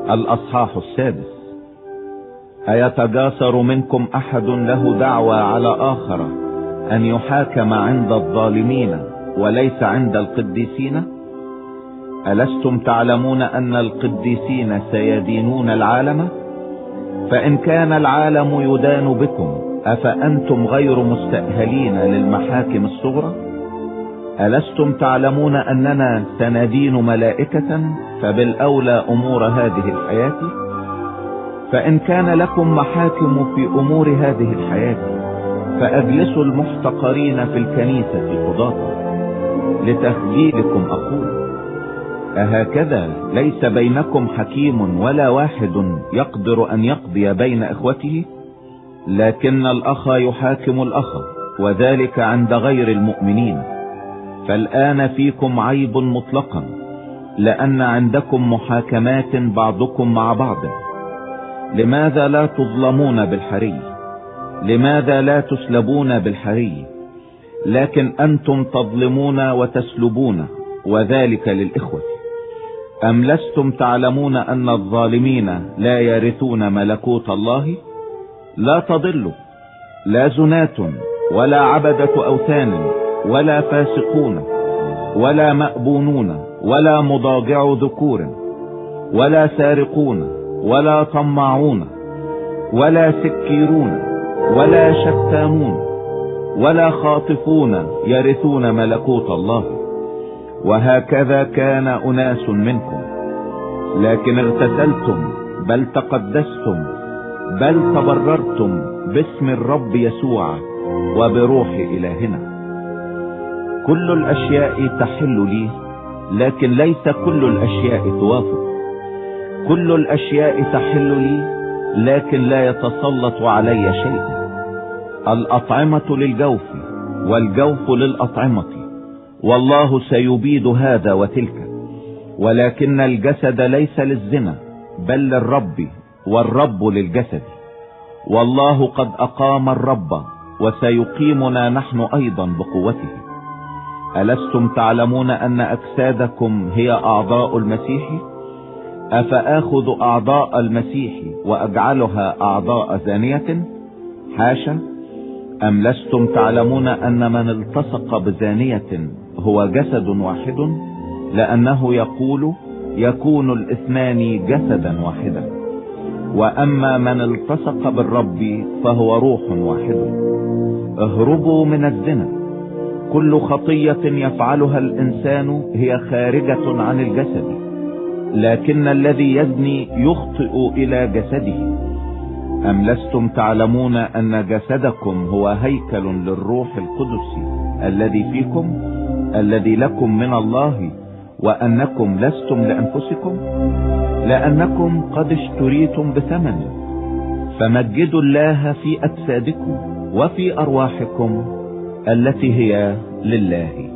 الأصحاح 6. أيتجاسر منكم أحد له دعوى على آخر أن يحاكم عند الظالمين وليس عند القديسين؟ ألستم تعلمون أن القديسين سيدينون العالم؟ فإن كان العالم يدان بكم أفأنتم غير مستأهلين للمحاكم الصغرى؟ ألستم تعلمون أننا سندين ملائكة؟ فبالأولى أمور هذه الحياة. فإن كان لكم محاكم في أمور هذه الحياة فأجلسوا المحتقرين في الكنيسة قضاة. لتخجيلكم أقول: أهكذا ليس بينكم حكيم ولا واحد يقدر أن يقضي بين إخوته؟ لكن الأخ يحاكم الأخ، وذلك عند غير المؤمنين. فالآن فيكم عيب مطلقا، لأن عندكم محاكمات بعضكم مع بعض. لماذا لا تظلمون بالحري؟ لماذا لا تسلبون بالحري؟ لكن أنتم تظلمون وتسلبون، وذلك للإخوة. أم لستم تعلمون أن الظالمين لا يرثون ملكوت الله؟ لا تضلوا، لا زنات ولا عبدة أوثان ولا فاسقون ولا مأبونون ولا مضاجع ذكور ولا سارقون ولا طماعون ولا سكيرون ولا شتامون ولا خاطفون يرثون ملكوت الله. وهكذا كان أناس منكم، لكن اغتسلتم بل تقدستم بل تبررتم باسم الرب يسوع وبروح إلهنا. كل الأشياء تحل لي، لكن ليس كل الأشياء توافق. كل الأشياء تحل لي، لكن لا يتسلط علي شيء. الأطعمة للجوف والجوف للأطعمة، والله سيبيد هذا وتلك. ولكن الجسد ليس للزنا بل للرب، والرب للجسد. والله قد أقام الرب وسيقيمنا نحن أيضا بقوته. ألستم تعلمون أن أجسادكم هي أعضاء المسيح؟ أفآخذ أعضاء المسيح وأجعلها أعضاء زانية؟ حاشا. أم لستم تعلمون أن من التصق بزانية هو جسد واحد؟ لأنه يقول: يكون الاثنان جسدا واحدا. وأما من التصق بالرب فهو روح واحد. اهربوا من الزنا. كل خطية يفعلها الإنسان هي خارجة عن الجسد، لكن الذي يزني يخطئ إلى جسده. أم لستم تعلمون أن جسدكم هو هيكل للروح القدس الذي فيكم، الذي لكم من الله، وأنكم لستم لأنفسكم، لأنكم قد اشتريتم بثمن؟ فمجدوا الله في أجسادكم وفي أرواحكم التي هي لله.